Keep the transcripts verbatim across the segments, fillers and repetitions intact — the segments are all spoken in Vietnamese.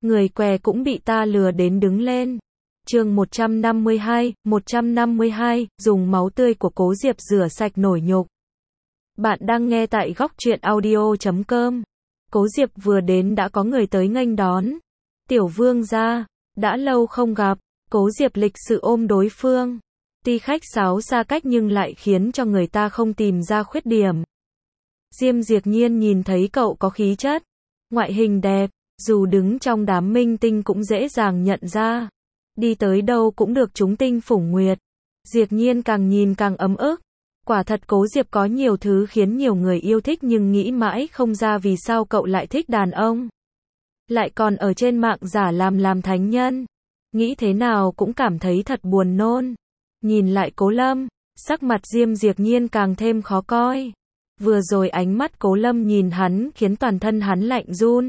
Người què cũng bị ta lừa đến đứng lên. Chương một trăm năm mươi hai, một trăm năm mươi hai, dùng máu tươi của Cố Diệp rửa sạch nổi nhục. Bạn đang nghe tại góc truyện audio chấm com. Cố Diệp vừa đến đã có người tới nghênh đón. Tiểu vương gia, đã lâu không gặp. Cố Diệp lịch sự ôm đối phương. Tuy khách sáo xa cách nhưng lại khiến cho người ta không tìm ra khuyết điểm. Diêm Diệp Nhiên nhìn thấy cậu có khí chất, ngoại hình đẹp, dù đứng trong đám minh tinh cũng dễ dàng nhận ra. Đi tới đâu cũng được chúng tinh phủng nguyệt. Diệp Nhiên càng nhìn càng ấm ức. Quả thật Cố Diệp có nhiều thứ khiến nhiều người yêu thích nhưng nghĩ mãi không ra vì sao cậu lại thích đàn ông. Lại còn ở trên mạng giả làm làm thánh nhân. Nghĩ thế nào cũng cảm thấy thật buồn nôn. Nhìn lại Cố Lâm, sắc mặt Diêm Diệp Nhiên càng thêm khó coi. Vừa rồi ánh mắt Cố Lâm nhìn hắn khiến toàn thân hắn lạnh run.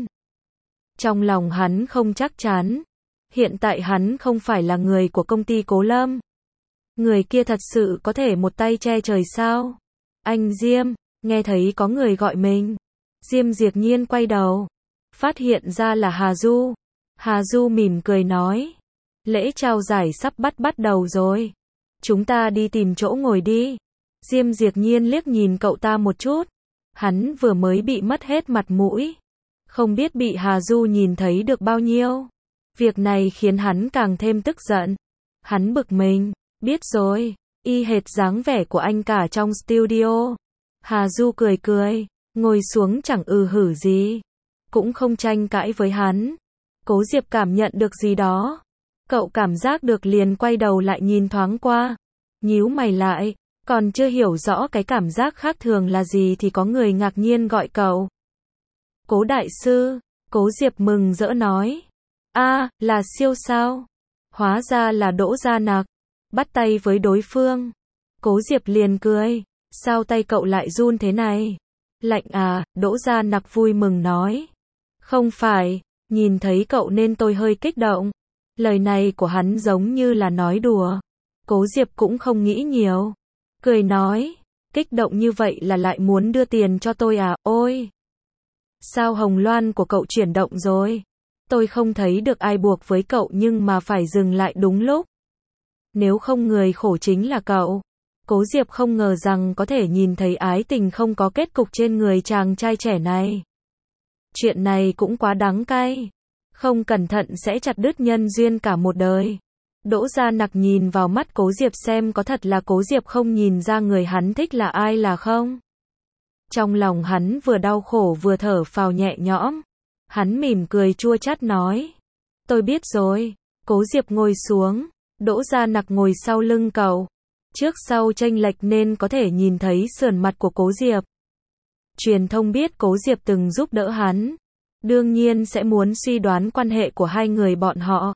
Trong lòng hắn không chắc chắn. Hiện tại hắn không phải là người của công ty Cố Lâm. Người kia thật sự có thể một tay che trời sao? Anh Diêm, nghe thấy có người gọi mình. Diêm Diệp Nhiên quay đầu. Phát hiện ra là Hà Du. Hà Du mỉm cười nói. Lễ trao giải sắp bắt bắt đầu rồi. Chúng ta đi tìm chỗ ngồi đi. Diêm Diệp Nhiên liếc nhìn cậu ta một chút. Hắn vừa mới bị mất hết mặt mũi. Không biết bị Hà Du nhìn thấy được bao nhiêu. Việc này khiến hắn càng thêm tức giận. Hắn bực mình. Biết rồi, y hệt dáng vẻ của anh cả trong studio. Hà Du cười cười, ngồi xuống chẳng ừ hử gì. Cũng không tranh cãi với hắn. Cố Diệp cảm nhận được gì đó. Cậu cảm giác được liền quay đầu lại nhìn thoáng qua. Nhíu mày lại, còn chưa hiểu rõ cái cảm giác khác thường là gì thì có người ngạc nhiên gọi cậu. Cố đại sư, Cố Diệp mừng rỡ nói. A, là siêu sao? Hóa ra là Đỗ Gia Nặc. Bắt tay với đối phương. Cố Diệp liền cười. Sao tay cậu lại run thế này? Lạnh à, Đỗ Gia Nặc vui mừng nói. Không phải, nhìn thấy cậu nên tôi hơi kích động. Lời này của hắn giống như là nói đùa. Cố Diệp cũng không nghĩ nhiều. Cười nói, kích động như vậy là lại muốn đưa tiền cho tôi à, ôi. Sao hồng loan của cậu chuyển động rồi? Tôi không thấy được ai buộc với cậu nhưng mà phải dừng lại đúng lúc. Nếu không người khổ chính là cậu. Cố Diệp không ngờ rằng có thể nhìn thấy ái tình không có kết cục trên người chàng trai trẻ này. Chuyện này cũng quá đắng cay. Không cẩn thận sẽ chặt đứt nhân duyên cả một đời. Đỗ Gia Nặc nhìn vào mắt Cố Diệp xem có thật là Cố Diệp không nhìn ra người hắn thích là ai là không. Trong lòng hắn vừa đau khổ vừa thở phào nhẹ nhõm. Hắn mỉm cười chua chát nói. Tôi biết rồi. Cố Diệp ngồi xuống. Đỗ Gia Nặc ngồi sau lưng cậu. Trước sau chênh lệch nên có thể nhìn thấy sườn mặt của Cố Diệp. Truyền thông biết Cố Diệp từng giúp đỡ hắn. Đương nhiên sẽ muốn suy đoán quan hệ của hai người bọn họ.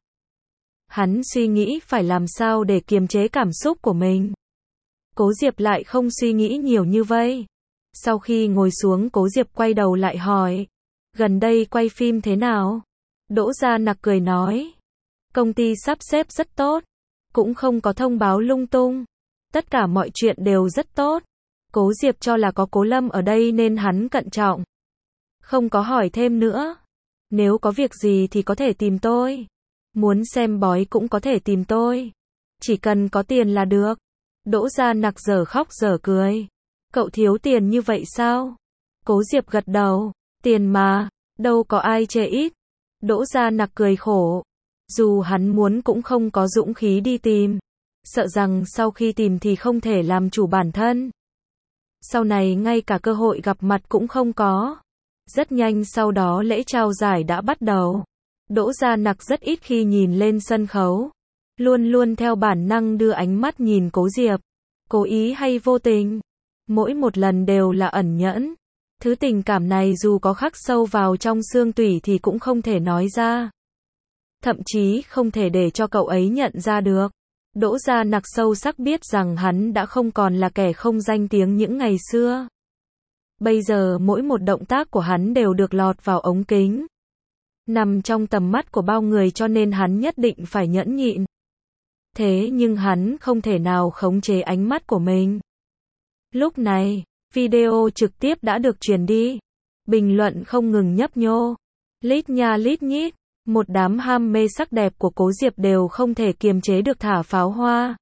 Hắn suy nghĩ phải làm sao để kiềm chế cảm xúc của mình. Cố Diệp lại không suy nghĩ nhiều như vậy. Sau khi ngồi xuống Cố Diệp quay đầu lại hỏi. Gần đây quay phim thế nào? Đỗ Gia Nặc cười nói. Công ty sắp xếp rất tốt. Cũng không có thông báo lung tung. Tất cả mọi chuyện đều rất tốt. Cố Diệp cho là có Cố Lâm ở đây nên hắn cẩn trọng. Không có hỏi thêm nữa. Nếu có việc gì thì có thể tìm tôi. Muốn xem bói cũng có thể tìm tôi. Chỉ cần có tiền là được. Đỗ Gia Nặc dở khóc dở cười. Cậu thiếu tiền như vậy sao? Cố Diệp gật đầu. Tiền mà, đâu có ai chê ít. Đỗ Gia Nặc cười khổ. Dù hắn muốn cũng không có dũng khí đi tìm. Sợ rằng sau khi tìm thì không thể làm chủ bản thân. Sau này ngay cả cơ hội gặp mặt cũng không có. Rất nhanh sau đó lễ trao giải đã bắt đầu. Đỗ Gia Nặc rất ít khi nhìn lên sân khấu. Luôn luôn theo bản năng đưa ánh mắt nhìn Cố Diệp. Cố ý hay vô tình. Mỗi một lần đều là ẩn nhẫn. Thứ tình cảm này dù có khắc sâu vào trong xương tủy thì cũng không thể nói ra. Thậm chí không thể để cho cậu ấy nhận ra được. Đỗ Gia Nặc sâu sắc biết rằng hắn đã không còn là kẻ không danh tiếng những ngày xưa. Bây giờ mỗi một động tác của hắn đều được lọt vào ống kính. Nằm trong tầm mắt của bao người cho nên hắn nhất định phải nhẫn nhịn. Thế nhưng hắn không thể nào khống chế ánh mắt của mình. Lúc này, video trực tiếp đã được truyền đi. Bình luận không ngừng nhấp nhô. Lít nha lít nhít. Một đám ham mê sắc đẹp của Cố Diệp đều không thể kiềm chế được thả pháo hoa.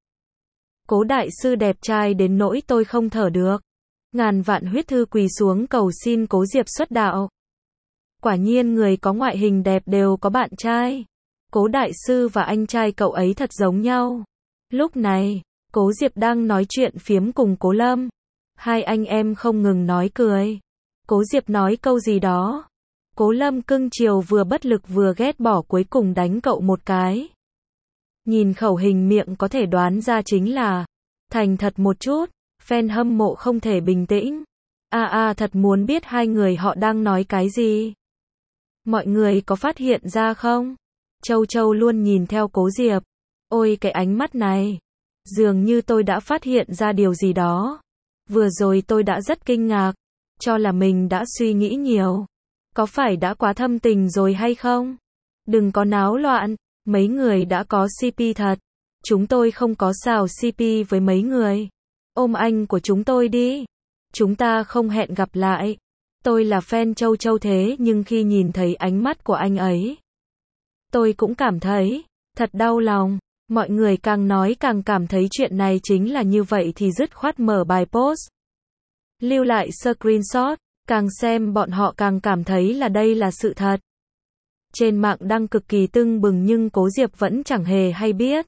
Cố đại sư đẹp trai đến nỗi tôi không thở được. Ngàn vạn huyết thư quỳ xuống cầu xin Cố Diệp xuất đạo. Quả nhiên người có ngoại hình đẹp đều có bạn trai. Cố đại sư và anh trai cậu ấy thật giống nhau. Lúc này, Cố Diệp đang nói chuyện phiếm cùng Cố Lâm. Hai anh em không ngừng nói cười. Cố Diệp nói câu gì đó. Cố Lâm cưng chiều vừa bất lực vừa ghét bỏ cuối cùng đánh cậu một cái. Nhìn khẩu hình miệng có thể đoán ra chính là thành thật một chút, fan hâm mộ không thể bình tĩnh. A à, a à, thật muốn biết hai người họ đang nói cái gì. Mọi người có phát hiện ra không? Châu Châu luôn nhìn theo Cố Diệp. Ôi cái ánh mắt này. Dường như tôi đã phát hiện ra điều gì đó. Vừa rồi tôi đã rất kinh ngạc. Cho là mình đã suy nghĩ nhiều. Có phải đã quá thâm tình rồi hay không? Đừng có náo loạn. Mấy người đã có xê pê thật. Chúng tôi không có xào xê pê với mấy người. Ôm anh của chúng tôi đi. Chúng ta không hẹn gặp lại. Tôi là fan Châu Châu thế nhưng khi nhìn thấy ánh mắt của anh ấy, tôi cũng cảm thấy thật đau lòng. Mọi người càng nói càng cảm thấy chuyện này chính là như vậy thì dứt khoát mở bài post. Lưu lại screenshot, càng xem bọn họ càng cảm thấy là đây là sự thật. Trên mạng đang cực kỳ tưng bừng nhưng Cố Diệp vẫn chẳng hề hay biết.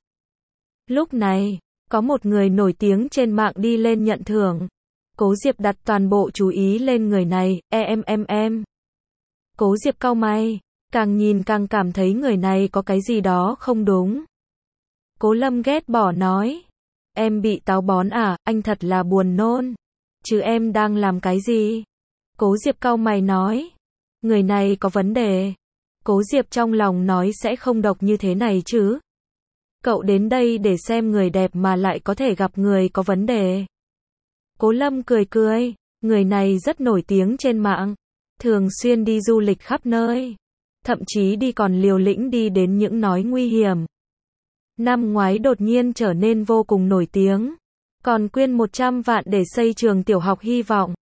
Lúc này, có một người nổi tiếng trên mạng đi lên nhận thưởng. Cố Diệp đặt toàn bộ chú ý lên người này, e em em em. Cố Diệp cau mày, càng nhìn càng cảm thấy người này có cái gì đó không đúng. Cố Lâm ghét bỏ nói, em bị táo bón à, anh thật là buồn nôn. Chứ em đang làm cái gì? Cố Diệp cau mày nói, người này có vấn đề. Cố Diệp trong lòng nói sẽ không độc như thế này chứ. Cậu đến đây để xem người đẹp mà lại có thể gặp người có vấn đề. Cố Lâm cười cười, người này rất nổi tiếng trên mạng, thường xuyên đi du lịch khắp nơi, thậm chí đi còn liều lĩnh đi đến những nói nguy hiểm. Năm ngoái đột nhiên trở nên vô cùng nổi tiếng, còn quyên một trăm vạn để xây trường tiểu học hy vọng.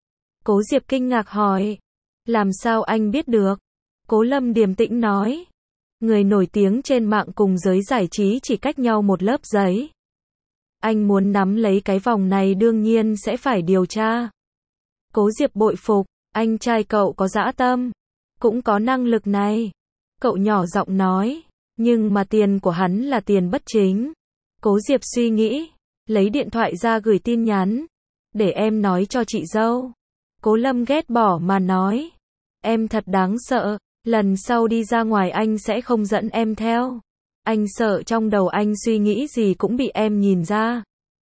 Cố Diệp kinh ngạc hỏi, làm sao anh biết được? Cố Lâm điềm tĩnh nói, người nổi tiếng trên mạng cùng giới giải trí chỉ cách nhau một lớp giấy. Anh muốn nắm lấy cái vòng này đương nhiên sẽ phải điều tra. Cố Diệp bội phục, anh trai cậu có dã tâm, cũng có năng lực này. Cậu nhỏ giọng nói, nhưng mà tiền của hắn là tiền bất chính. Cố Diệp suy nghĩ, lấy điện thoại ra gửi tin nhắn, để em nói cho chị dâu. Cố Lâm ghét bỏ mà nói, em thật đáng sợ, lần sau đi ra ngoài anh sẽ không dẫn em theo. Anh sợ trong đầu anh suy nghĩ gì cũng bị em nhìn ra.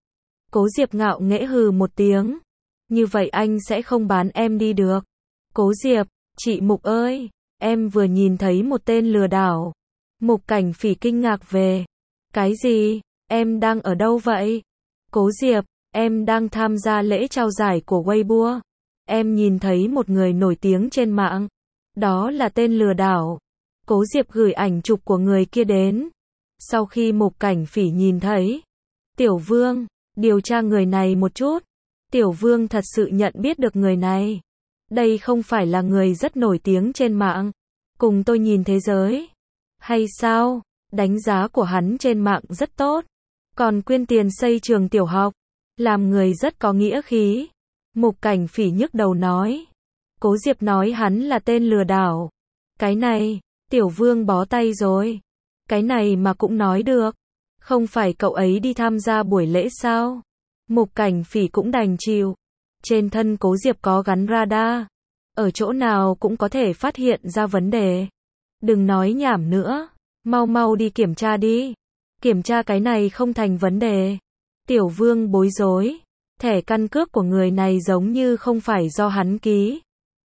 Cố Diệp ngạo nghễ hừ một tiếng. Như vậy anh sẽ không bán em đi được. Cố Diệp, chị Mục ơi, em vừa nhìn thấy một tên lừa đảo. Mục Cảnh Phỉ kinh ngạc về. Cái gì? Em đang ở đâu vậy? Cố Diệp, em đang tham gia lễ trao giải của Weibo. Em nhìn thấy một người nổi tiếng trên mạng. Đó là tên lừa đảo. Cố Diệp gửi ảnh chụp của người kia đến. Sau khi Mục Cảnh Phỉ nhìn thấy, Tiểu Vương, điều tra người này một chút. Tiểu Vương thật sự nhận biết được người này. Đây không phải là người rất nổi tiếng trên mạng. Cùng tôi nhìn thế giới. Hay sao? Đánh giá của hắn trên mạng rất tốt. Còn quyên tiền xây trường tiểu học. Làm người rất có nghĩa khí. Mục Cảnh Phỉ nhức đầu nói. Cố Diệp nói hắn là tên lừa đảo. Cái này, Tiểu Vương bó tay rồi. Cái này mà cũng nói được. Không phải cậu ấy đi tham gia buổi lễ sao? Mục Cảnh Phỉ cũng đành chịu. Trên thân Cố Diệp có gắn radar. Ở chỗ nào cũng có thể phát hiện ra vấn đề. Đừng nói nhảm nữa. Mau mau đi kiểm tra đi. Kiểm tra cái này không thành vấn đề. Tiểu Vương bối rối. Thẻ căn cước của người này giống như không phải do hắn ký.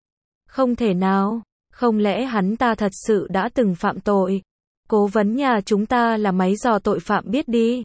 Không thể nào. Không lẽ hắn ta thật sự đã từng phạm tội? Cố vấn nhà chúng ta là máy dò tội phạm biết đi.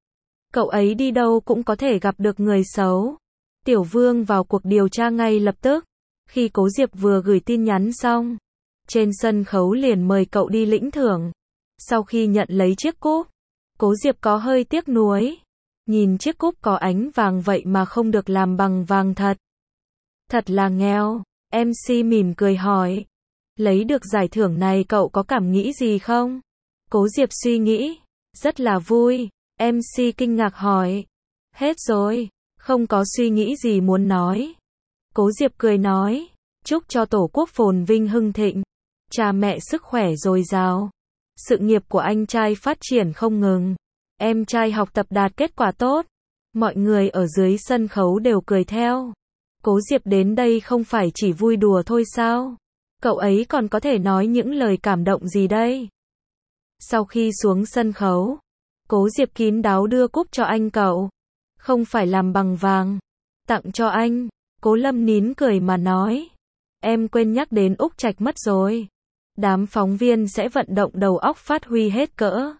Cậu ấy đi đâu cũng có thể gặp được người xấu. Tiểu Vương vào cuộc điều tra ngay lập tức. Khi Cố Diệp vừa gửi tin nhắn xong, trên sân khấu liền mời cậu đi lĩnh thưởng. Sau khi nhận lấy chiếc cúp, Cố Diệp có hơi tiếc nuối. Nhìn chiếc cúp có ánh vàng vậy mà không được làm bằng vàng thật. Thật là nghèo. em xê mỉm cười hỏi. Lấy được giải thưởng này cậu có cảm nghĩ gì không? Cố Diệp suy nghĩ. Rất là vui. em xê kinh ngạc hỏi. Hết rồi. Không có suy nghĩ gì muốn nói. Cố Diệp cười nói. Chúc cho Tổ quốc phồn vinh hưng thịnh. Cha mẹ sức khỏe dồi dào. Sự nghiệp của anh trai phát triển không ngừng. Em trai học tập đạt kết quả tốt. Mọi người ở dưới sân khấu đều cười theo. Cố Diệp đến đây không phải chỉ vui đùa thôi sao? Cậu ấy còn có thể nói những lời cảm động gì đây? Sau khi xuống sân khấu, Cố Diệp kín đáo đưa cúp cho anh cậu. Không phải làm bằng vàng. Tặng cho anh. Cố Lâm nín cười mà nói. Em quên nhắc đến Úc Trạch mất rồi. Đám phóng viên sẽ vận động đầu óc phát huy hết cỡ.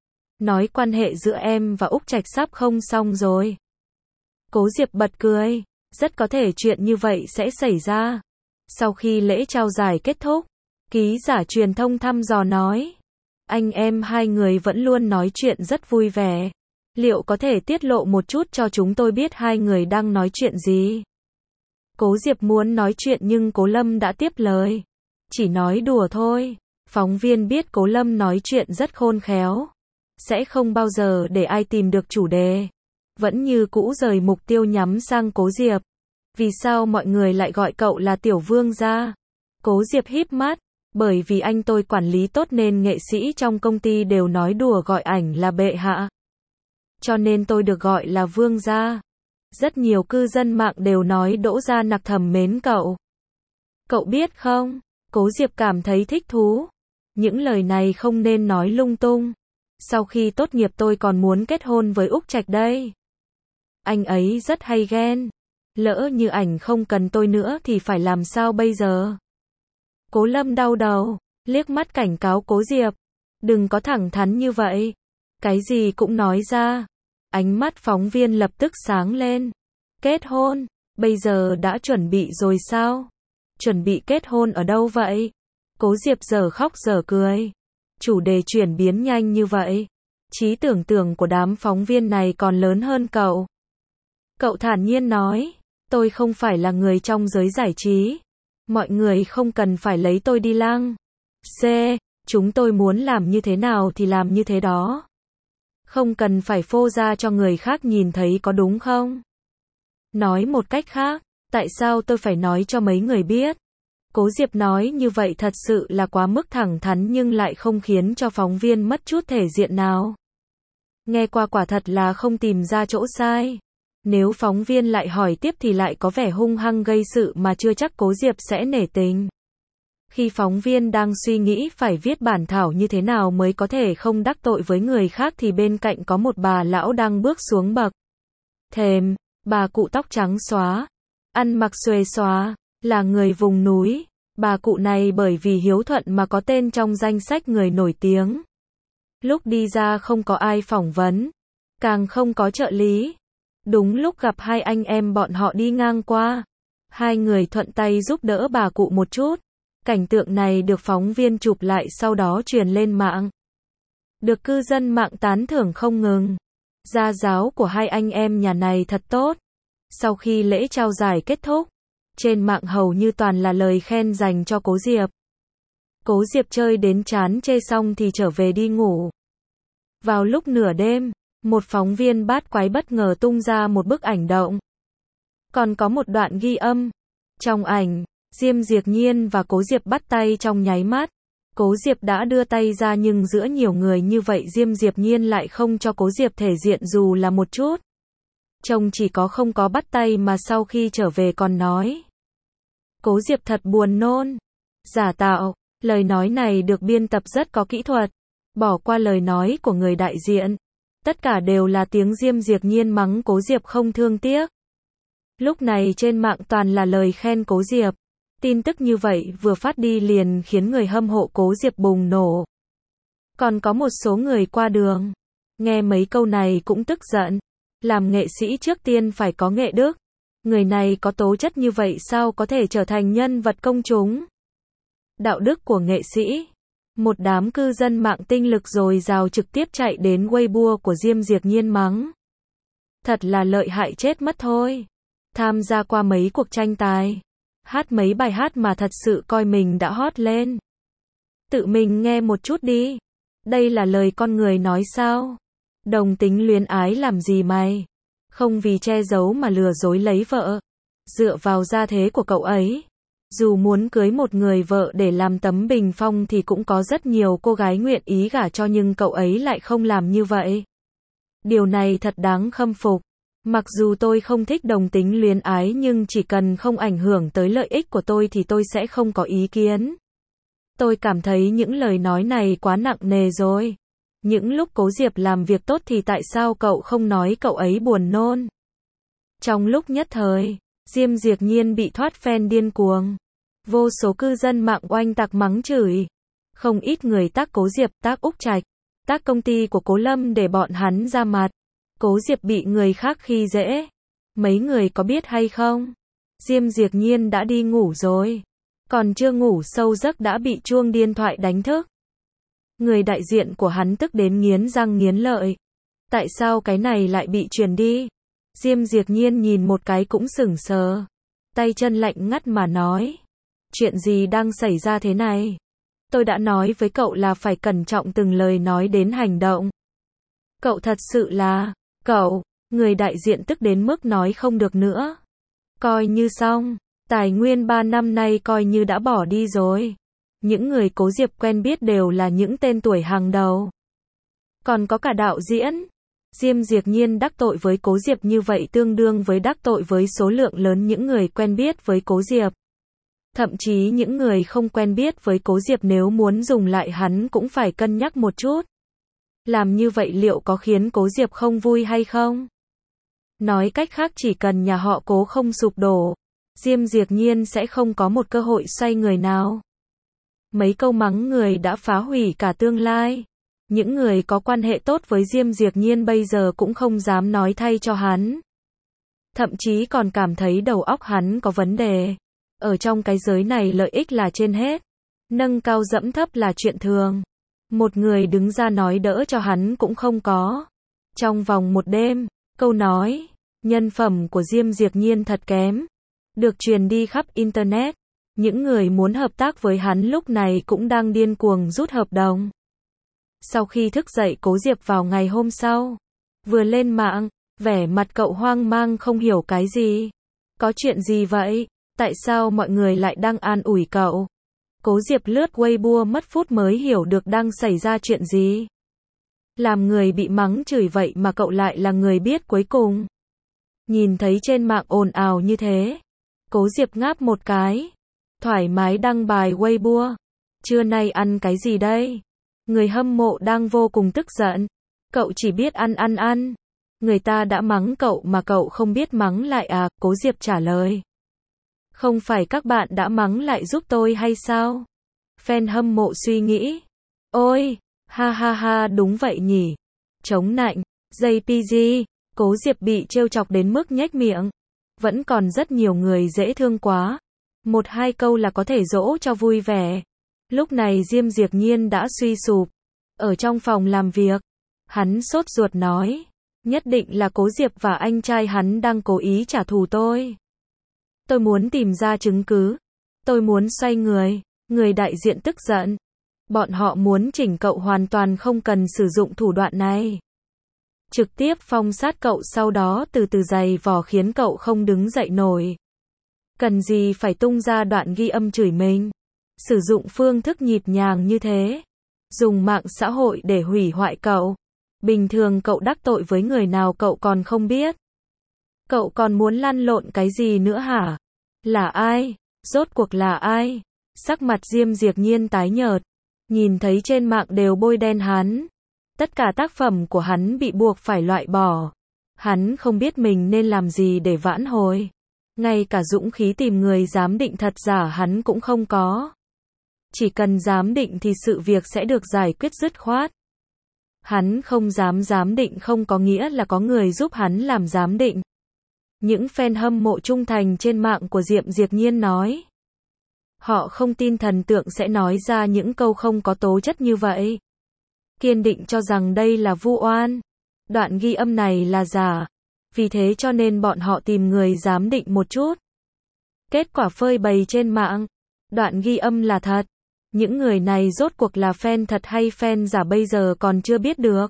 Nói quan hệ giữa em và Úc Trạch sắp không xong rồi. Cố Diệp bật cười. Rất có thể chuyện như vậy sẽ xảy ra. Sau khi lễ trao giải kết thúc, ký giả truyền thông thăm dò nói. Anh em hai người vẫn luôn nói chuyện rất vui vẻ. Liệu có thể tiết lộ một chút cho chúng tôi biết hai người đang nói chuyện gì? Cố Diệp muốn nói chuyện nhưng Cố Lâm đã tiếp lời. Chỉ nói đùa thôi. Phóng viên biết Cố Lâm nói chuyện rất khôn khéo. Sẽ không bao giờ để ai tìm được chủ đề. Vẫn như cũ rời mục tiêu nhắm sang Cố Diệp. Vì sao mọi người lại gọi cậu là Tiểu Vương gia? Cố Diệp híp mắt. Bởi vì anh tôi quản lý tốt nên nghệ sĩ trong công ty đều nói đùa gọi ảnh là bệ hạ. Cho nên tôi được gọi là Vương gia. Rất nhiều cư dân mạng đều nói Đỗ Gia Nặc thầm mến cậu. Cậu biết không? Cố Diệp cảm thấy thích thú. Những lời này không nên nói lung tung. Sau khi tốt nghiệp tôi còn muốn kết hôn với Úc Trạch đây. Anh ấy rất hay ghen. Lỡ như ảnh không cần tôi nữa thì phải làm sao bây giờ? Cố Lâm đau đầu, liếc mắt cảnh cáo Cố Diệp. Đừng có thẳng thắn như vậy. Cái gì cũng nói ra. Ánh mắt phóng viên lập tức sáng lên. Kết hôn? Bây giờ đã chuẩn bị rồi sao? Chuẩn bị kết hôn ở đâu vậy? Cố Diệp giờ khóc giờ cười. Chủ đề chuyển biến nhanh như vậy. Trí tưởng tượng của đám phóng viên này còn lớn hơn cậu. Cậu thản nhiên nói. Tôi không phải là người trong giới giải trí. Mọi người không cần phải lấy tôi đi lăng. C. Chúng tôi muốn làm như thế nào thì làm như thế đó. Không cần phải phô ra cho người khác nhìn thấy có đúng không? Nói một cách khác, tại sao tôi phải nói cho mấy người biết? Cố Diệp nói như vậy thật sự là quá mức thẳng thắn nhưng lại không khiến cho phóng viên mất chút thể diện nào. Nghe qua quả thật là không tìm ra chỗ sai. Nếu phóng viên lại hỏi tiếp thì lại có vẻ hung hăng gây sự mà chưa chắc Cố Diệp sẽ nể tình. Khi phóng viên đang suy nghĩ phải viết bản thảo như thế nào mới có thể không đắc tội với người khác thì bên cạnh có một bà lão đang bước xuống bậc thềm, bà cụ tóc trắng xóa, ăn mặc xuề xóa, là người vùng núi. Bà cụ này bởi vì hiếu thuận mà có tên trong danh sách người nổi tiếng. Lúc đi ra không có ai phỏng vấn, càng không có trợ lý. Đúng lúc gặp hai anh em bọn họ đi ngang qua, hai người thuận tay giúp đỡ bà cụ một chút. Cảnh tượng này được phóng viên chụp lại sau đó truyền lên mạng. Được cư dân mạng tán thưởng không ngừng. Gia giáo của hai anh em nhà này thật tốt. Sau khi lễ trao giải kết thúc, trên mạng hầu như toàn là lời khen dành cho Cố Diệp. Cố Diệp chơi đến chán chê xong thì trở về đi ngủ. Vào lúc nửa đêm, một phóng viên bát quái bất ngờ tung ra một bức ảnh động. Còn có một đoạn ghi âm. Trong ảnh, Diêm Diệc Nhiên và Cố Diệp bắt tay trong nháy mắt. Cố Diệp đã đưa tay ra nhưng giữa nhiều người như vậy Diêm Diệc Nhiên lại không cho Cố Diệp thể diện dù là một chút. Trông chỉ có không có bắt tay mà sau khi trở về còn nói. Cố Diệp thật buồn nôn. Giả tạo. Lời nói này được biên tập rất có kỹ thuật. Bỏ qua lời nói của người đại diện. Tất cả đều là tiếng Diêm Diệc Nhiên mắng Cố Diệp không thương tiếc. Lúc này trên mạng toàn là lời khen Cố Diệp. Tin tức như vậy vừa phát đi liền khiến người hâm mộ Cố Diệp bùng nổ. Còn có một số người qua đường, nghe mấy câu này cũng tức giận. Làm nghệ sĩ trước tiên phải có nghệ đức. Người này có tố chất như vậy sao có thể trở thành nhân vật công chúng? Đạo đức của nghệ sĩ. Một đám cư dân mạng tinh lực dồi dào trực tiếp chạy đến Weibo của Diêm Diệc Nhiên mắng. Thật là lợi hại chết mất thôi. Tham gia qua mấy cuộc tranh tài. Hát mấy bài hát mà thật sự coi mình đã hot lên. Tự mình nghe một chút đi. Đây là lời con người nói sao? Đồng tính luyến ái làm gì mày? Không vì che giấu mà lừa dối lấy vợ. Dựa vào gia thế của cậu ấy, dù muốn cưới một người vợ để làm tấm bình phong thì cũng có rất nhiều cô gái nguyện ý gả cho, nhưng cậu ấy lại không làm như vậy. Điều này thật đáng khâm phục. Mặc dù tôi không thích đồng tính luyến ái nhưng chỉ cần không ảnh hưởng tới lợi ích của tôi thì tôi sẽ không có ý kiến. Tôi cảm thấy những lời nói này quá nặng nề rồi. Những lúc Cố Diệp làm việc tốt thì tại sao cậu không nói cậu ấy buồn nôn? Trong lúc nhất thời, Diêm Diệc Nhiên bị thoát fan điên cuồng. Vô số cư dân mạng oanh tạc mắng chửi. Không ít người tác Cố Diệp, tác Úc Trạch, tác công ty của Cố Lâm để bọn hắn ra mặt. Cố Diệp bị người khác khi dễ. Mấy người có biết hay không? Diêm Diệc Nhiên đã đi ngủ rồi. Còn chưa ngủ sâu giấc đã bị chuông điện thoại đánh thức. Người đại diện của hắn tức đến nghiến răng nghiến lợi. Tại sao cái này lại bị truyền đi? Diêm Diệc Nhiên nhìn một cái cũng sững sờ. Tay chân lạnh ngắt mà nói. Chuyện gì đang xảy ra thế này? Tôi đã nói với cậu là phải cẩn trọng từng lời nói đến hành động. Cậu thật sự là... Cậu, người đại diện tức đến mức nói không được nữa. Coi như xong. Tài nguyên ba năm nay coi như đã bỏ đi rồi. Những người Cố Diệp quen biết đều là những tên tuổi hàng đầu. Còn có cả đạo diễn. Diêm Diệc Nhiên đắc tội với Cố Diệp như vậy tương đương với đắc tội với số lượng lớn những người quen biết với Cố Diệp. Thậm chí những người không quen biết với Cố Diệp nếu muốn dùng lại hắn cũng phải cân nhắc một chút. Làm như vậy liệu có khiến Cố Diệp không vui hay không? Nói cách khác, chỉ cần nhà họ Cố không sụp đổ, Diêm Diệc Nhiên sẽ không có một cơ hội xoay người nào. Mấy câu mắng người đã phá hủy cả tương lai. Những người có quan hệ tốt với Diêm Diệc Nhiên bây giờ cũng không dám nói thay cho hắn. Thậm chí còn cảm thấy đầu óc hắn có vấn đề. Ở trong cái giới này lợi ích là trên hết. Nâng cao dẫm thấp là chuyện thường. Một người đứng ra nói đỡ cho hắn cũng không có. Trong vòng một đêm, câu nói, nhân phẩm của Diêm Diệc Nhiên thật kém, được truyền đi khắp Internet. Những người muốn hợp tác với hắn lúc này cũng đang điên cuồng rút hợp đồng. Sau khi thức dậy Cố Diệp vào ngày hôm sau, vừa lên mạng, vẻ mặt cậu hoang mang không hiểu cái gì. Có chuyện gì vậy? Tại sao mọi người lại đang an ủi cậu? Cố Diệp lướt Weibo mất phút mới hiểu được đang xảy ra chuyện gì. Làm người bị mắng chửi vậy mà cậu lại là người biết cuối cùng. Nhìn thấy trên mạng ồn ào như thế, Cố Diệp ngáp một cái, thoải mái đăng bài Weibo. Trưa nay ăn cái gì đây? Người hâm mộ đang vô cùng tức giận. Cậu chỉ biết ăn ăn ăn. Người ta đã mắng cậu mà cậu không biết mắng lại à? Cố Diệp trả lời. Không phải các bạn đã mắng lại giúp tôi hay sao? Fan hâm mộ suy nghĩ. Ôi, ha ha ha, đúng vậy nhỉ. Chống nạnh, gi pê giê, Cố Diệp bị trêu chọc đến mức nhếch miệng. Vẫn còn rất nhiều người dễ thương quá. Một hai câu là có thể dỗ cho vui vẻ. Lúc này Diêm Diệc Nhiên đã suy sụp. Ở trong phòng làm việc, hắn sốt ruột nói. Nhất định là Cố Diệp và anh trai hắn đang cố ý trả thù tôi. Tôi muốn tìm ra chứng cứ. Tôi muốn xoay người. Người đại diện tức giận. Bọn họ muốn chỉnh cậu hoàn toàn không cần sử dụng thủ đoạn này. Trực tiếp phong sát cậu sau đó từ từ giày vò khiến cậu không đứng dậy nổi. Cần gì phải tung ra đoạn ghi âm chửi mình. Sử dụng phương thức nhịp nhàng như thế. Dùng mạng xã hội để hủy hoại cậu. Bình thường cậu đắc tội với người nào cậu còn không biết. Cậu còn muốn lăn lộn cái gì nữa hả? Là ai? Rốt cuộc là ai? Sắc mặt Diêm Diệc Nhiên tái nhợt. Nhìn thấy trên mạng đều bôi đen hắn. Tất cả tác phẩm của hắn bị buộc phải loại bỏ. Hắn không biết mình nên làm gì để vãn hồi. Ngay cả dũng khí tìm người giám định thật giả hắn cũng không có. Chỉ cần giám định thì sự việc sẽ được giải quyết dứt khoát. Hắn không dám giám định không có nghĩa là có người giúp hắn làm giám định. Những fan hâm mộ trung thành trên mạng của Diêm Diệc Nhiên nói. Họ không tin thần tượng sẽ nói ra những câu không có tố chất như vậy. Kiên định cho rằng đây là vu oan. Đoạn ghi âm này là giả. Vì thế cho nên bọn họ tìm người giám định một chút. Kết quả phơi bày trên mạng. Đoạn ghi âm là thật. Những người này rốt cuộc là fan thật hay fan giả bây giờ còn chưa biết được.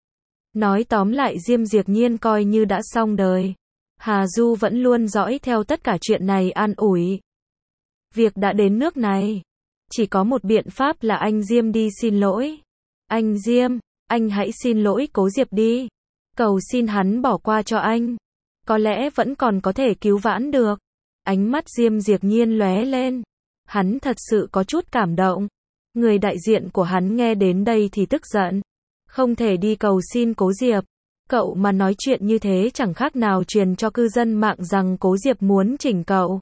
Nói tóm lại Diêm Diệc Nhiên coi như đã xong đời. Hà Du vẫn luôn dõi theo tất cả chuyện này an ủi. Việc đã đến nước này. Chỉ có một biện pháp là anh Diêm đi xin lỗi. Anh Diêm, anh hãy xin lỗi Cố Diệp đi. Cầu xin hắn bỏ qua cho anh. Có lẽ vẫn còn có thể cứu vãn được. Ánh mắt Diêm Diệc Nhiên lóe lên. Hắn thật sự có chút cảm động. Người đại diện của hắn nghe đến đây thì tức giận. Không thể đi cầu xin Cố Diệp. Cậu mà nói chuyện như thế chẳng khác nào truyền cho cư dân mạng rằng Cố Diệp muốn chỉnh cậu.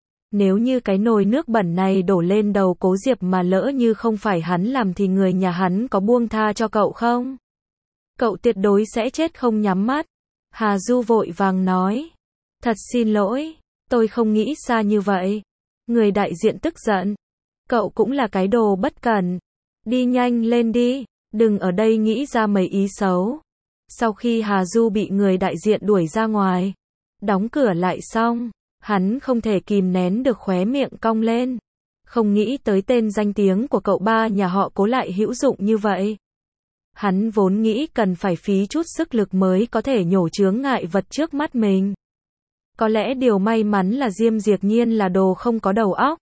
Nếu như cái nồi nước bẩn này đổ lên đầu Cố Diệp mà lỡ như không phải hắn làm thì người nhà hắn có buông tha cho cậu không? Cậu tuyệt đối sẽ chết không nhắm mắt. Hà Du vội vàng nói. Thật xin lỗi, tôi không nghĩ xa như vậy. Người đại diện tức giận. Cậu cũng là cái đồ bất cẩn. Đi nhanh lên đi, đừng ở đây nghĩ ra mấy ý xấu. Sau khi Hà Du bị người đại diện đuổi ra ngoài, đóng cửa lại xong, hắn không thể kìm nén được khóe miệng cong lên. Không nghĩ tới tên danh tiếng của cậu ba nhà họ Cố lại hữu dụng như vậy. Hắn vốn nghĩ cần phải phí chút sức lực mới có thể nhổ chướng ngại vật trước mắt mình. Có lẽ điều may mắn là Diêm Diệc Nhiên là đồ không có đầu óc.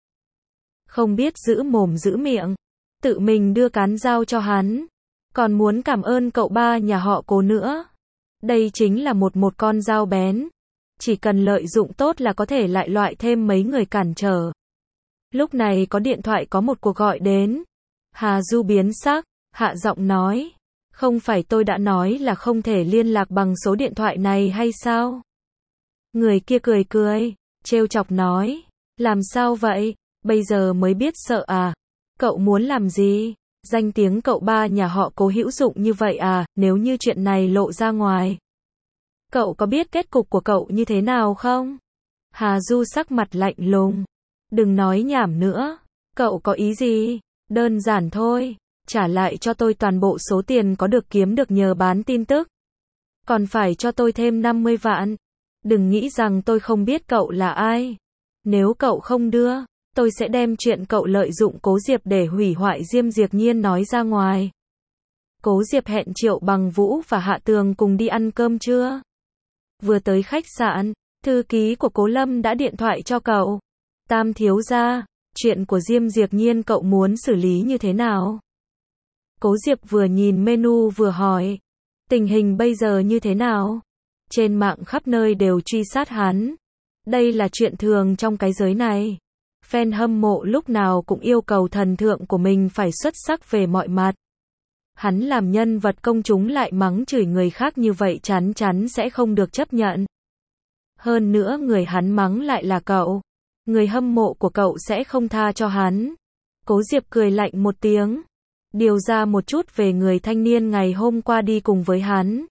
Không biết giữ mồm giữ miệng. Tự mình đưa cán dao cho hắn. Còn muốn cảm ơn cậu ba nhà họ Cố nữa. Đây chính là một một con dao bén. Chỉ cần lợi dụng tốt là có thể lại loại thêm mấy người cản trở. Lúc này có điện thoại có một cuộc gọi đến. Hà Du biến sắc, hạ giọng nói. Không phải tôi đã nói là không thể liên lạc bằng số điện thoại này hay sao? Người kia cười cười, trêu chọc nói. Làm sao vậy? Bây giờ mới biết sợ à? Cậu muốn làm gì? Danh tiếng cậu ba nhà họ Cố hữu dụng như vậy à, nếu như chuyện này lộ ra ngoài. Cậu có biết kết cục của cậu như thế nào không? Hà Du sắc mặt lạnh lùng. Đừng nói nhảm nữa. Cậu có ý gì? Đơn giản thôi. Trả lại cho tôi toàn bộ số tiền có được kiếm được nhờ bán tin tức. Còn phải cho tôi thêm năm mươi vạn. Đừng nghĩ rằng tôi không biết cậu là ai. Nếu cậu không đưa, tôi sẽ đem chuyện cậu lợi dụng Cố Diệp để hủy hoại Diêm Diệc Nhiên nói ra ngoài. Cố Diệp hẹn Triệu Bằng Vũ và Hạ Tường cùng đi ăn cơm trưa. Vừa tới khách sạn, thư ký của Cố Lâm đã điện thoại cho cậu. Tam thiếu gia, chuyện của Diêm Diệc Nhiên cậu muốn xử lý như thế nào? Cố Diệp vừa nhìn menu vừa hỏi. Tình hình bây giờ như thế nào? Trên mạng khắp nơi đều truy sát hắn. Đây là chuyện thường trong cái giới này. Fan hâm mộ lúc nào cũng yêu cầu thần tượng của mình phải xuất sắc về mọi mặt. Hắn làm nhân vật công chúng lại mắng chửi người khác như vậy chắn chắn sẽ không được chấp nhận. Hơn nữa người hắn mắng lại là cậu. Người hâm mộ của cậu sẽ không tha cho hắn. Cố Diệp cười lạnh một tiếng. Điều ra một chút về người thanh niên ngày hôm qua đi cùng với hắn.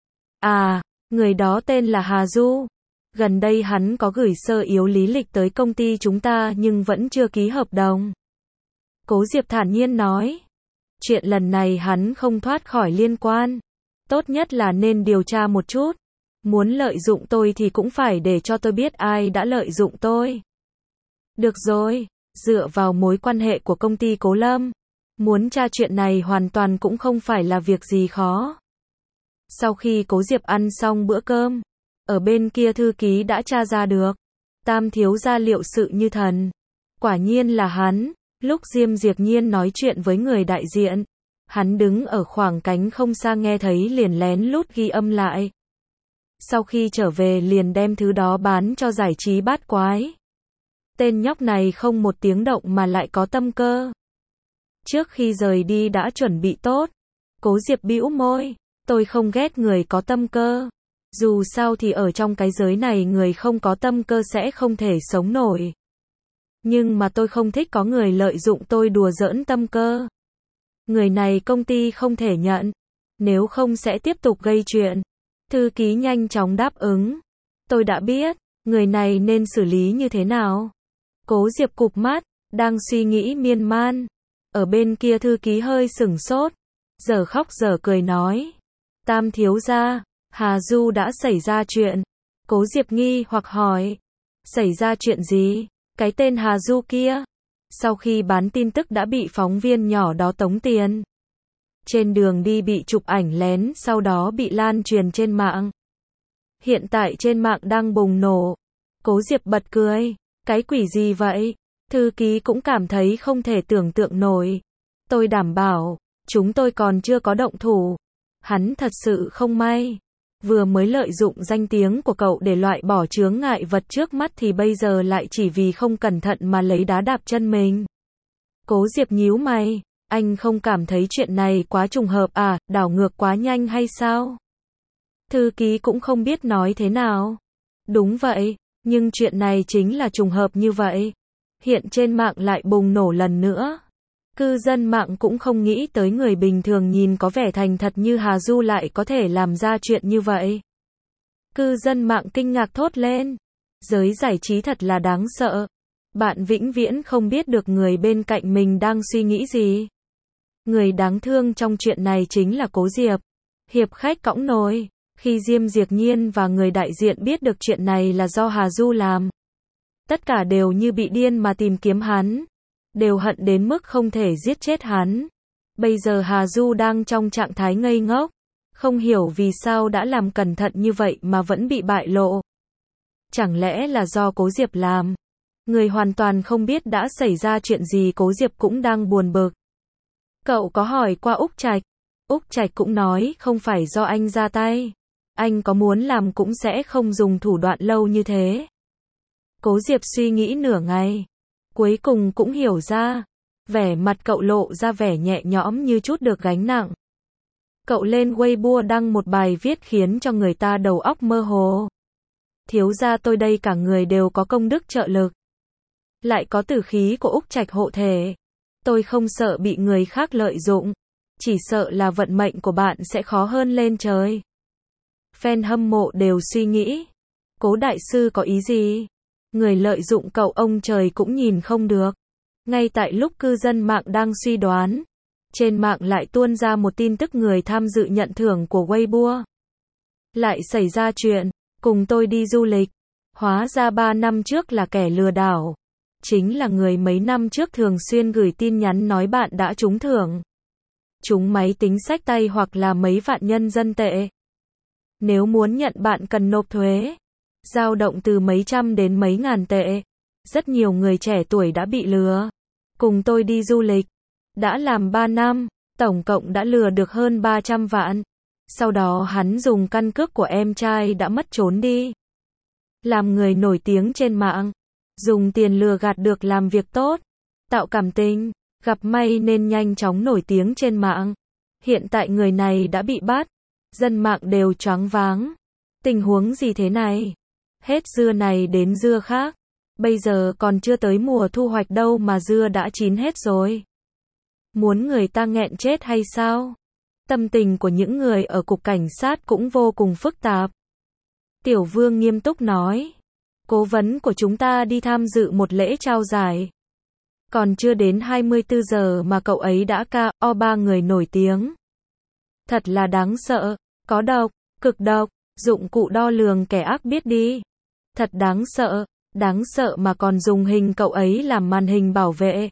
À, người đó tên là Hà Du. Gần đây hắn có gửi sơ yếu lý lịch tới công ty chúng ta nhưng vẫn chưa ký hợp đồng. Cố Diệp thản nhiên nói. Chuyện lần này hắn không thoát khỏi liên quan. Tốt nhất là nên điều tra một chút. Muốn lợi dụng tôi thì cũng phải để cho tôi biết ai đã lợi dụng tôi. Được rồi, dựa vào mối quan hệ của công ty Cố Lâm. Muốn tra chuyện này hoàn toàn cũng không phải là việc gì khó. Sau khi Cố Diệp ăn xong bữa cơm, ở bên kia thư ký đã tra ra được. Tam thiếu gia liệu sự như thần. Quả nhiên là hắn. Lúc Diêm Diệc Nhiên nói chuyện với người đại diện, hắn đứng ở khoảng cánh không xa nghe thấy liền lén lút ghi âm lại. Sau khi trở về liền đem thứ đó bán cho giải trí bát quái. Tên nhóc này không một tiếng động mà lại có tâm cơ. Trước khi rời đi đã chuẩn bị tốt. Cố Diệp bĩu môi. Tôi không ghét người có tâm cơ. Dù sao thì ở trong cái giới này người không có tâm cơ sẽ không thể sống nổi. Nhưng mà tôi không thích có người lợi dụng tôi đùa giỡn tâm cơ. Người này công ty không thể nhận. Nếu không sẽ tiếp tục gây chuyện. Thư ký nhanh chóng đáp ứng. Tôi đã biết. Người này nên xử lý như thế nào? Cố Diệp cụp mắt. Đang suy nghĩ miên man. Ở bên kia thư ký hơi sửng sốt. Giờ khóc giờ cười nói. Tam thiếu gia, Hà Du đã xảy ra chuyện. Cố Diệp nghi hoặc hỏi. Xảy ra chuyện gì? Cái tên Hà Du kia. Sau khi bán tin tức đã bị phóng viên nhỏ đó tống tiền. Trên đường đi bị chụp ảnh lén, sau đó bị lan truyền trên mạng. Hiện tại trên mạng đang bùng nổ. Cố Diệp bật cười. Cái quỷ gì vậy? Thư ký cũng cảm thấy không thể tưởng tượng nổi. Tôi đảm bảo, chúng tôi còn chưa có động thủ. Hắn thật sự không may. Vừa mới lợi dụng danh tiếng của cậu để loại bỏ chướng ngại vật trước mắt thì bây giờ lại chỉ vì không cẩn thận mà lấy đá đạp chân mình. Cố Diệp nhíu mày. Anh không cảm thấy chuyện này quá trùng hợp à, đảo ngược quá nhanh hay sao? Thư ký cũng không biết nói thế nào. Đúng vậy, nhưng chuyện này chính là trùng hợp như vậy. Hiện trên mạng lại bùng nổ lần nữa. Cư dân mạng cũng không nghĩ tới người bình thường nhìn có vẻ thành thật như Hà Du lại có thể làm ra chuyện như vậy. Cư dân mạng kinh ngạc thốt lên. Giới giải trí thật là đáng sợ. Bạn vĩnh viễn không biết được người bên cạnh mình đang suy nghĩ gì. Người đáng thương trong chuyện này chính là Cố Diệp. Hiệp khách cõng nồi. Khi Diêm Diệp Nhiên và người đại diện biết được chuyện này là do Hà Du làm, tất cả đều như bị điên mà tìm kiếm hắn. Đều hận đến mức không thể giết chết hắn. Bây giờ Hà Du đang trong trạng thái ngây ngốc. Không hiểu vì sao đã làm cẩn thận như vậy mà vẫn bị bại lộ. Chẳng lẽ là do Cố Diệp làm? Người hoàn toàn không biết đã xảy ra chuyện gì. Cố Diệp cũng đang buồn bực. Cậu có hỏi qua Úc Trạch. Úc Trạch cũng nói không phải do anh ra tay. Anh có muốn làm cũng sẽ không dùng thủ đoạn lâu như thế. Cố Diệp suy nghĩ nửa ngày. Cuối cùng cũng hiểu ra. Vẻ mặt cậu lộ ra vẻ nhẹ nhõm như chút được gánh nặng. Cậu lên Weibo đăng một bài viết khiến cho người ta đầu óc mơ hồ. Thiếu gia tôi đây cả người đều có công đức trợ lực. Lại có tử khí của Úc Trạch hộ thể. Tôi không sợ bị người khác lợi dụng. Chỉ sợ là vận mệnh của bạn sẽ khó hơn lên trời. Fan hâm mộ đều suy nghĩ. Cố đại sư có ý gì? Người lợi dụng cậu ông trời cũng nhìn không được. Ngay tại lúc cư dân mạng đang suy đoán, trên mạng lại tuôn ra một tin tức người tham dự nhận thưởng của Weibo. Lại xảy ra chuyện, cùng tôi đi du lịch. Hóa ra ba năm trước là kẻ lừa đảo. Chính là người mấy năm trước thường xuyên gửi tin nhắn nói bạn đã trúng thưởng. Trúng máy tính xách tay hoặc là mấy vạn nhân dân tệ. Nếu muốn nhận bạn cần nộp thuế. Dao động từ mấy trăm đến mấy ngàn tệ. Rất nhiều người trẻ tuổi đã bị lừa. Cùng tôi đi du lịch. Đã làm ba năm, tổng cộng đã lừa được hơn ba trăm vạn. Sau đó hắn dùng căn cước của em trai đã mất trốn đi. Làm người nổi tiếng trên mạng. Dùng tiền lừa gạt được làm việc tốt. Tạo cảm tình. Gặp may nên nhanh chóng nổi tiếng trên mạng. Hiện tại người này đã bị bắt. Dân mạng đều choáng váng. Tình huống gì thế này? Hết dưa này đến dưa khác. Bây giờ còn chưa tới mùa thu hoạch đâu mà dưa đã chín hết rồi. Muốn người ta nghẹn chết hay sao? Tâm tình của những người ở cục cảnh sát cũng vô cùng phức tạp. Tiểu Vương nghiêm túc nói. Cố vấn của chúng ta đi tham dự một lễ trao giải. Còn chưa đến hai mươi tư giờ mà cậu ấy đã ca o ba người nổi tiếng. Thật là đáng sợ. Có độc, cực độc, dụng cụ đo lường kẻ ác biết đi. Thật đáng sợ, đáng sợ mà còn dùng hình cậu ấy làm màn hình bảo vệ.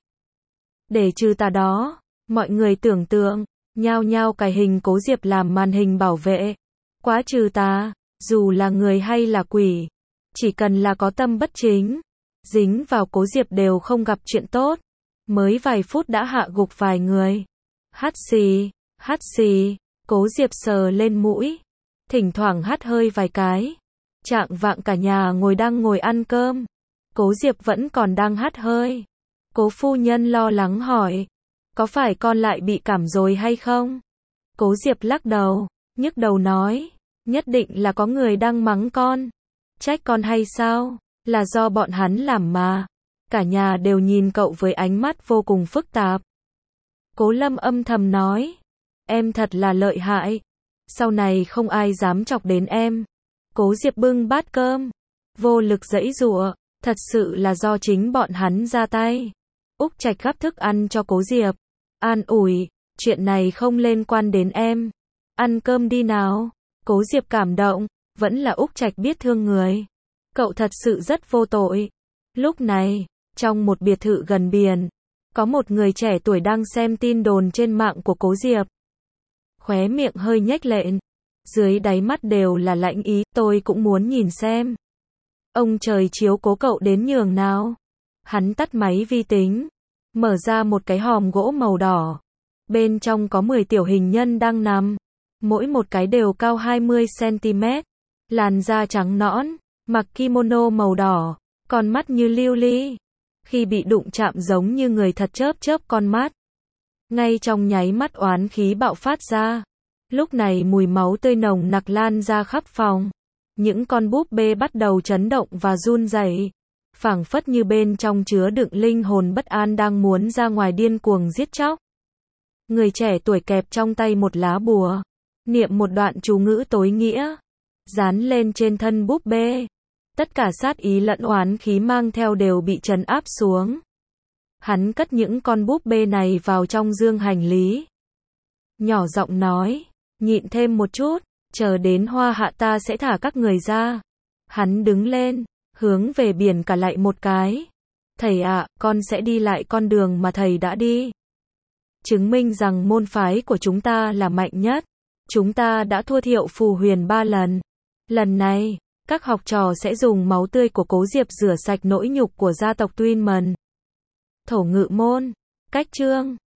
Để trừ tà đó, mọi người tưởng tượng, nhao nhao cài hình Cố Diệp làm màn hình bảo vệ. Quá trừ tà, dù là người hay là quỷ, chỉ cần là có tâm bất chính, dính vào Cố Diệp đều không gặp chuyện tốt. Mới vài phút đã hạ gục vài người. Hắt xì, hắt xì, Cố Diệp sờ lên mũi, thỉnh thoảng hắt hơi vài cái. Trạng vạng cả nhà ngồi đang ngồi ăn cơm. Cố Diệp vẫn còn đang hắt hơi. Cố phu nhân lo lắng hỏi. Có phải con lại bị cảm rồi hay không? Cố Diệp lắc đầu, nhức đầu nói. Nhất định là có người đang mắng con. Trách con hay sao? Là do bọn hắn làm mà. Cả nhà đều nhìn cậu với ánh mắt vô cùng phức tạp. Cố Lâm âm thầm nói. Em thật là lợi hại. Sau này không ai dám chọc đến em. Cố Diệp bưng bát cơm. Vô lực giãy giụa. Thật sự là do chính bọn hắn ra tay. Úc Trạch gắp thức ăn cho Cố Diệp. An ủi. Chuyện này không liên quan đến em. Ăn cơm đi nào. Cố Diệp cảm động. Vẫn là Úc Trạch biết thương người. Cậu thật sự rất vô tội. Lúc này, trong một biệt thự gần biển, có một người trẻ tuổi đang xem tin đồn trên mạng của Cố Diệp. Khóe miệng hơi nhếch lên, dưới đáy mắt đều là lãnh ý, tôi cũng muốn nhìn xem. Ông trời chiếu cố cậu đến nhường nào. Hắn tắt máy vi tính, mở ra một cái hòm gỗ màu đỏ. Bên trong có mười tiểu hình nhân đang nằm, mỗi một cái đều cao hai mươi xăng-ti-mét, làn da trắng nõn, mặc kimono màu đỏ, con mắt như lưu ly. Khi bị đụng chạm giống như người thật chớp chớp con mắt. Ngay trong nháy mắt oán khí bạo phát ra. Lúc này mùi máu tươi nồng nặc lan ra khắp phòng. Những con búp bê bắt đầu chấn động và run rẩy, phảng phất như bên trong chứa đựng linh hồn bất an đang muốn ra ngoài điên cuồng giết chóc. Người trẻ tuổi kẹp trong tay một lá bùa, niệm một đoạn chú ngữ tối nghĩa, dán lên trên thân búp bê. Tất cả sát ý lẫn oán khí mang theo đều bị trấn áp xuống. Hắn cất những con búp bê này vào trong dương hành lý. Nhỏ giọng nói, nhịn thêm một chút, chờ đến hoa hạ ta sẽ thả các người ra. Hắn đứng lên, hướng về biển cả lạy một cái. Thầy ạ, à, con sẽ đi lại con đường mà thầy đã đi. Chứng minh rằng môn phái của chúng ta là mạnh nhất. Chúng ta đã thua Thiệu Phù Huyền ba lần. Lần này, các học trò sẽ dùng máu tươi của Cố Diệp rửa sạch nỗi nhục của gia tộc Tuyên Mần. Thổ Ngự Môn, cách chương